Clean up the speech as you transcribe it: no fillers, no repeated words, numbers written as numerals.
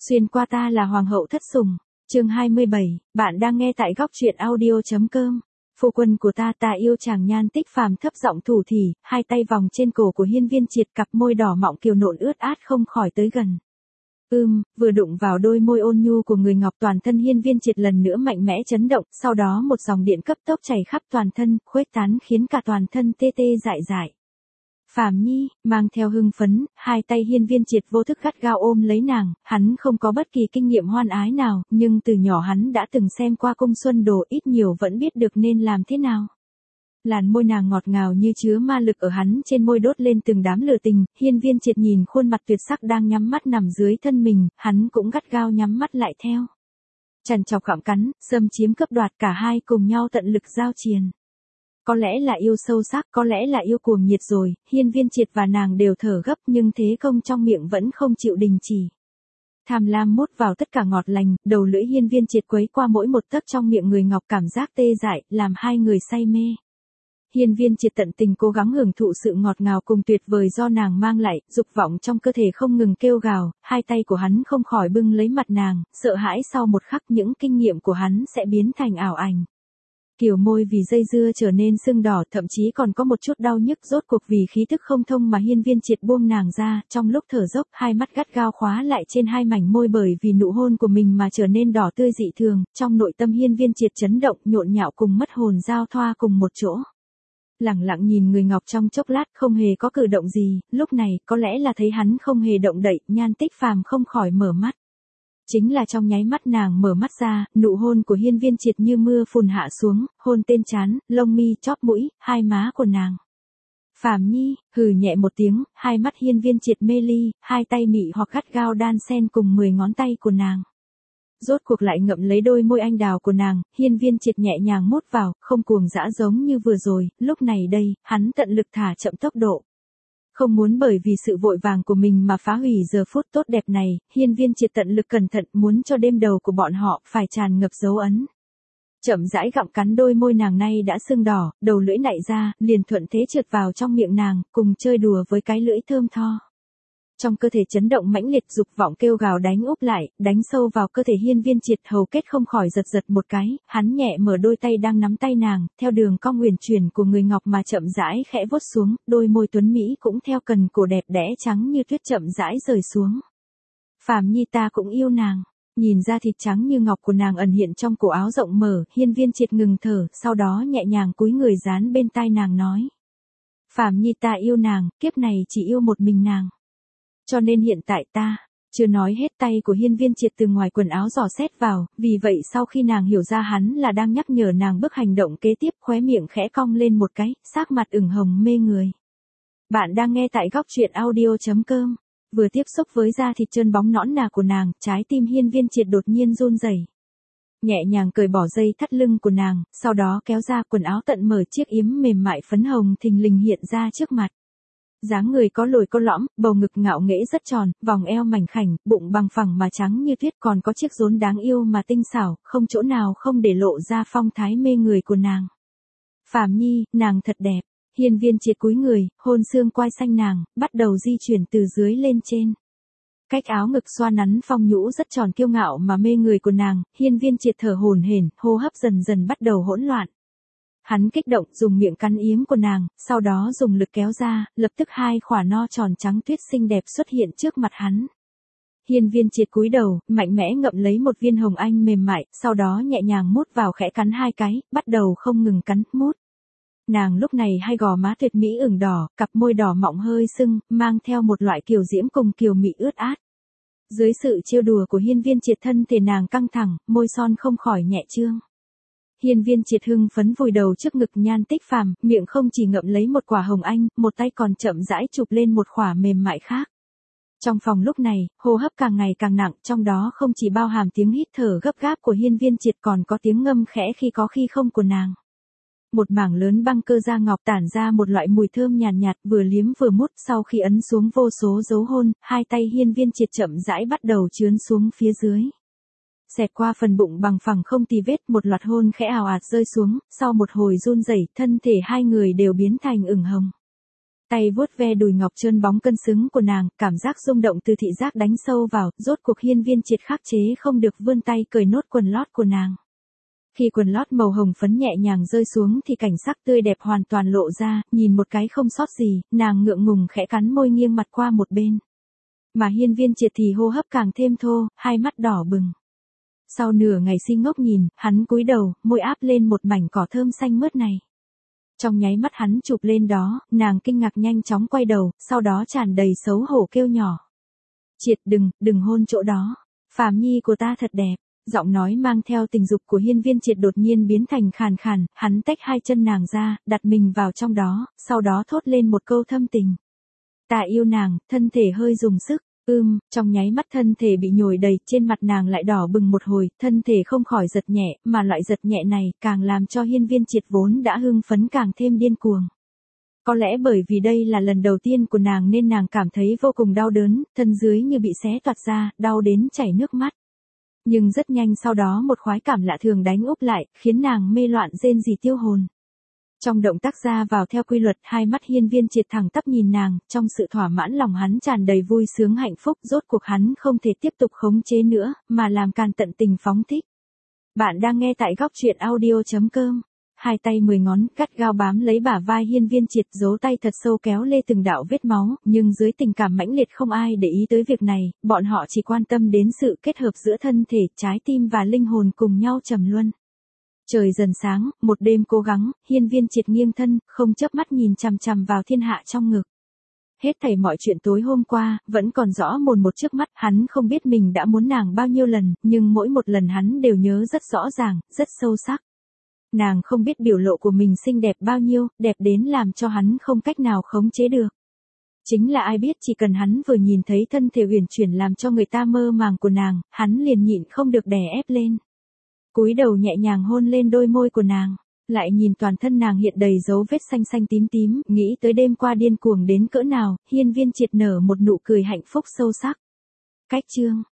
Xuyên qua ta là hoàng hậu thất sủng. Chương 27, bạn đang nghe tại góc truyện audio.com. Phu quân của ta yêu chàng Nhan Tích Phàm thấp giọng thủ thỉ, hai tay vòng trên cổ của Hiên Viên Triệt, cặp môi đỏ mọng kiều nộn ướt át không khỏi tới gần. Vừa đụng vào đôi môi ôn nhu của người ngọc, toàn thân Hiên Viên Triệt lần nữa mạnh mẽ chấn động, sau đó một dòng điện cấp tốc chảy khắp toàn thân, khuếch tán khiến cả toàn thân tê tê dại dại. Phàm Nhi, mang theo hưng phấn, hai tay Hiên Viên Triệt vô thức gắt gao ôm lấy nàng, hắn không có bất kỳ kinh nghiệm hoan ái nào, nhưng từ nhỏ hắn đã từng xem qua Cung Xuân Đồ, ít nhiều vẫn biết được nên làm thế nào. Làn môi nàng ngọt ngào như chứa ma lực ở hắn trên môi đốt lên từng đám lửa tình, Hiên Viên Triệt nhìn khuôn mặt tuyệt sắc đang nhắm mắt nằm dưới thân mình, hắn cũng gắt gao nhắm mắt lại theo. Chằn chọc gặm cắn, xâm chiếm cướp đoạt, cả hai cùng nhau tận lực giao triền. Có lẽ là yêu sâu sắc, có lẽ là yêu cuồng nhiệt rồi, Hiên Viên Triệt và nàng đều thở gấp nhưng thế công trong miệng vẫn không chịu đình chỉ. Tham lam mút vào tất cả ngọt lành, đầu lưỡi Hiên Viên Triệt quấy qua mỗi một tấc trong miệng người ngọc, cảm giác tê dại, làm hai người say mê. Hiên Viên Triệt tận tình cố gắng hưởng thụ sự ngọt ngào cùng tuyệt vời do nàng mang lại, dục vọng trong cơ thể không ngừng kêu gào, hai tay của hắn không khỏi bưng lấy mặt nàng, sợ hãi sau một khắc những kinh nghiệm của hắn sẽ biến thành ảo ảnh. Kiểu môi vì dây dưa trở nên sưng đỏ, thậm chí còn có một chút đau nhức, rốt cuộc vì khí thức không thông mà Hiên Viên Triệt buông nàng ra, trong lúc thở dốc, hai mắt gắt gao khóa lại trên hai mảnh môi bởi vì nụ hôn của mình mà trở nên đỏ tươi dị thường, trong nội tâm Hiên Viên Triệt chấn động, nhộn nhạo cùng mất hồn giao thoa cùng một chỗ. Lẳng lặng nhìn người ngọc trong chốc lát không hề có cử động gì, lúc này có lẽ là thấy hắn không hề động đậy, Nhan Tích Phàm không khỏi mở mắt. Chính là trong nháy mắt nàng mở mắt ra, nụ hôn của Hiên Viên Triệt như mưa phùn hạ xuống, hôn tên trán, lông mi, chóp mũi, hai má của nàng. Phàm Nhi, hừ nhẹ một tiếng, hai mắt Hiên Viên Triệt mê ly, hai tay mị hoặc gắt gao đan xen cùng 10 ngón tay của nàng. Rốt cuộc lại ngậm lấy đôi môi anh đào của nàng, Hiên Viên Triệt nhẹ nhàng mút vào, không cuồng dã giống như vừa rồi, lúc này đây, hắn tận lực thả chậm tốc độ. Không muốn bởi vì sự vội vàng của mình mà phá hủy giờ phút tốt đẹp này, Hiên Viên Triệt tận lực cẩn thận muốn cho đêm đầu của bọn họ phải tràn ngập dấu ấn. Chậm rãi gặm cắn đôi môi nàng nay đã sưng đỏ, đầu lưỡi nạy ra, liền thuận thế trượt vào trong miệng nàng, cùng chơi đùa với cái lưỡi thơm tho. Trong cơ thể chấn động mãnh liệt, dục vọng kêu gào đánh úp lại, đánh sâu vào cơ thể Hiên Viên Triệt, hầu kết không khỏi giật giật một cái, hắn nhẹ mở đôi tay đang nắm tay nàng, theo đường cong huyền chuyển của người ngọc mà chậm rãi khẽ vuốt xuống, đôi môi tuấn mỹ cũng theo cần cổ đẹp đẽ trắng như tuyết chậm rãi rời xuống. Phàm Nhi, ta cũng yêu nàng. Nhìn ra thịt trắng như ngọc của nàng ẩn hiện trong cổ áo rộng mở, Hiên Viên Triệt ngừng thở, sau đó nhẹ nhàng cúi người dán bên tai nàng nói. Phàm Nhi, ta yêu nàng, kiếp này chỉ yêu một mình nàng. Cho nên hiện tại ta, chưa nói hết, tay của Hiên Viên Triệt từ ngoài quần áo dò xét vào, vì vậy sau khi nàng hiểu ra hắn là đang nhắc nhở nàng bước hành động kế tiếp, khóe miệng khẽ cong lên một cái, sắc mặt ửng hồng mê người. Bạn đang nghe tại góc truyện audio.com. Vừa tiếp xúc với da thịt trơn bóng nõn nà của nàng, trái tim Hiên Viên Triệt đột nhiên run rẩy. Nhẹ nhàng cởi bỏ dây thắt lưng của nàng, sau đó kéo ra quần áo tận mở, chiếc yếm mềm mại phấn hồng thình lình hiện ra trước mặt. Dáng người có lồi có lõm, bầu ngực ngạo nghễ rất tròn, vòng eo mảnh khảnh, bụng bằng phẳng mà trắng như tuyết, còn có chiếc rốn đáng yêu mà tinh xảo, không chỗ nào không để lộ ra phong thái mê người của nàng. Phàm Nhi, nàng thật đẹp. Hiên Viên Triệt cúi người, hôn xương quai xanh nàng, bắt đầu di chuyển từ dưới lên trên. Cách áo ngực xoa nắn phong nhũ rất tròn kiêu ngạo mà mê người của nàng, Hiên Viên Triệt thở hổn hển, hô hấp dần dần bắt đầu hỗn loạn. Hắn kích động dùng miệng cắn yếm của nàng, sau đó dùng lực kéo ra, lập tức hai khỏa no tròn trắng tuyết xinh đẹp xuất hiện trước mặt hắn. Hiên Viên Triệt cúi đầu, mạnh mẽ ngậm lấy một viên hồng anh mềm mại, sau đó nhẹ nhàng mút vào khẽ cắn hai cái, bắt đầu không ngừng cắn, mút. Nàng lúc này hai gò má tuyệt mỹ ửng đỏ, cặp môi đỏ mọng hơi sưng, mang theo một loại kiều diễm cùng kiều mị ướt át. Dưới sự trêu đùa của Hiên Viên Triệt, thân thể nàng căng thẳng, môi son không khỏi nhẹ trương. Hiên Viên Triệt hưng phấn vùi đầu trước ngực Nhan Tích Phàm, miệng không chỉ ngậm lấy một quả hồng anh, một tay còn chậm rãi chụp lên một khỏa mềm mại khác. Trong phòng lúc này, hô hấp càng ngày càng nặng, trong đó không chỉ bao hàm tiếng hít thở gấp gáp của Hiên Viên Triệt, còn có tiếng ngâm khẽ khi có khi không của nàng. Một mảng lớn băng cơ da ngọc tản ra một loại mùi thơm nhàn nhạt, vừa liếm vừa mút, sau khi ấn xuống vô số dấu hôn, hai tay Hiên Viên Triệt chậm rãi bắt đầu trướn xuống phía dưới. Xẹt qua phần bụng bằng phẳng không tì vết, một loạt hôn khẽ ào ạt rơi xuống, sau một hồi run rẩy, thân thể hai người đều biến thành ửng hồng. tay vuốt ve đùi ngọc trơn bóng cân xứng của nàng, cảm giác rung động từ thị giác đánh sâu vào, rốt cuộc Hiên Viên Triệt khắc chế không được vươn tay cởi nốt quần lót của nàng. Khi quần lót màu hồng phấn nhẹ nhàng rơi xuống thì cảnh sắc tươi đẹp hoàn toàn lộ ra, nhìn một cái không sót gì, nàng ngượng ngùng khẽ cắn môi nghiêng mặt qua một bên. Mà Hiên Viên Triệt thì hô hấp càng thêm thô, hai mắt đỏ bừng. Sau nửa ngày si ngốc nhìn, hắn cúi đầu, môi áp lên một mảnh cỏ thơm xanh mướt này. Trong nháy mắt hắn chụp lên đó, nàng kinh ngạc nhanh chóng quay đầu, sau đó tràn đầy xấu hổ kêu nhỏ. Triệt đừng hôn chỗ đó. Phàm nhi của ta thật đẹp. Giọng nói mang theo tình dục của Hiên Viên Triệt đột nhiên biến thành khàn khàn, hắn tách hai chân nàng ra, đặt mình vào trong đó, sau đó thốt lên một câu thâm tình. Ta yêu nàng, thân thể hơi dùng sức. Trong nháy mắt thân thể bị nhồi đầy, trên mặt nàng lại đỏ bừng một hồi, thân thể không khỏi giật nhẹ, mà loại giật nhẹ này càng làm cho Hiên Viên Triệt vốn đã hưng phấn càng thêm điên cuồng. Có lẽ bởi vì đây là lần đầu tiên của nàng nên nàng cảm thấy vô cùng đau đớn, thân dưới như bị xé toạc ra, đau đến chảy nước mắt. Nhưng rất nhanh sau đó một khoái cảm lạ thường đánh úp lại, khiến nàng mê loạn rên rỉ tiêu hồn. Trong động tác ra vào theo quy luật, hai mắt Hiên Viên Triệt thẳng tắp nhìn nàng, trong sự thỏa mãn lòng hắn tràn đầy vui sướng hạnh phúc, rốt cuộc hắn không thể tiếp tục khống chế nữa, mà làm càn tận tình phóng thích. Bạn đang nghe tại góc truyện audio.com. Hai tay 10 ngón cắt gao bám lấy bả vai Hiên Viên Triệt, dấu tay thật sâu kéo lê từng đạo vết máu, nhưng dưới tình cảm mãnh liệt không ai để ý tới việc này, bọn họ chỉ quan tâm đến sự kết hợp giữa thân thể, trái tim và linh hồn cùng nhau trầm luân. Trời dần sáng, một đêm cố gắng, Hiên Viên Triệt nghiêng thân, không chớp mắt nhìn chằm chằm vào thiên hạ trong ngực. Hết thảy mọi chuyện tối hôm qua, vẫn còn rõ mồn một trước mắt, hắn không biết mình đã muốn nàng bao nhiêu lần, nhưng mỗi một lần hắn đều nhớ rất rõ ràng, rất sâu sắc. Nàng không biết biểu lộ của mình xinh đẹp bao nhiêu, đẹp đến làm cho hắn không cách nào khống chế được. Chính là ai biết chỉ cần hắn vừa nhìn thấy thân thể uyển chuyển làm cho người ta mơ màng của nàng, hắn liền nhịn không được đè ép lên. Cúi đầu nhẹ nhàng hôn lên đôi môi của nàng, lại nhìn toàn thân nàng hiện đầy dấu vết xanh xanh tím tím, nghĩ tới đêm qua điên cuồng đến cỡ nào, Hiên Viên Triệt nở một nụ cười hạnh phúc sâu sắc. Cách chương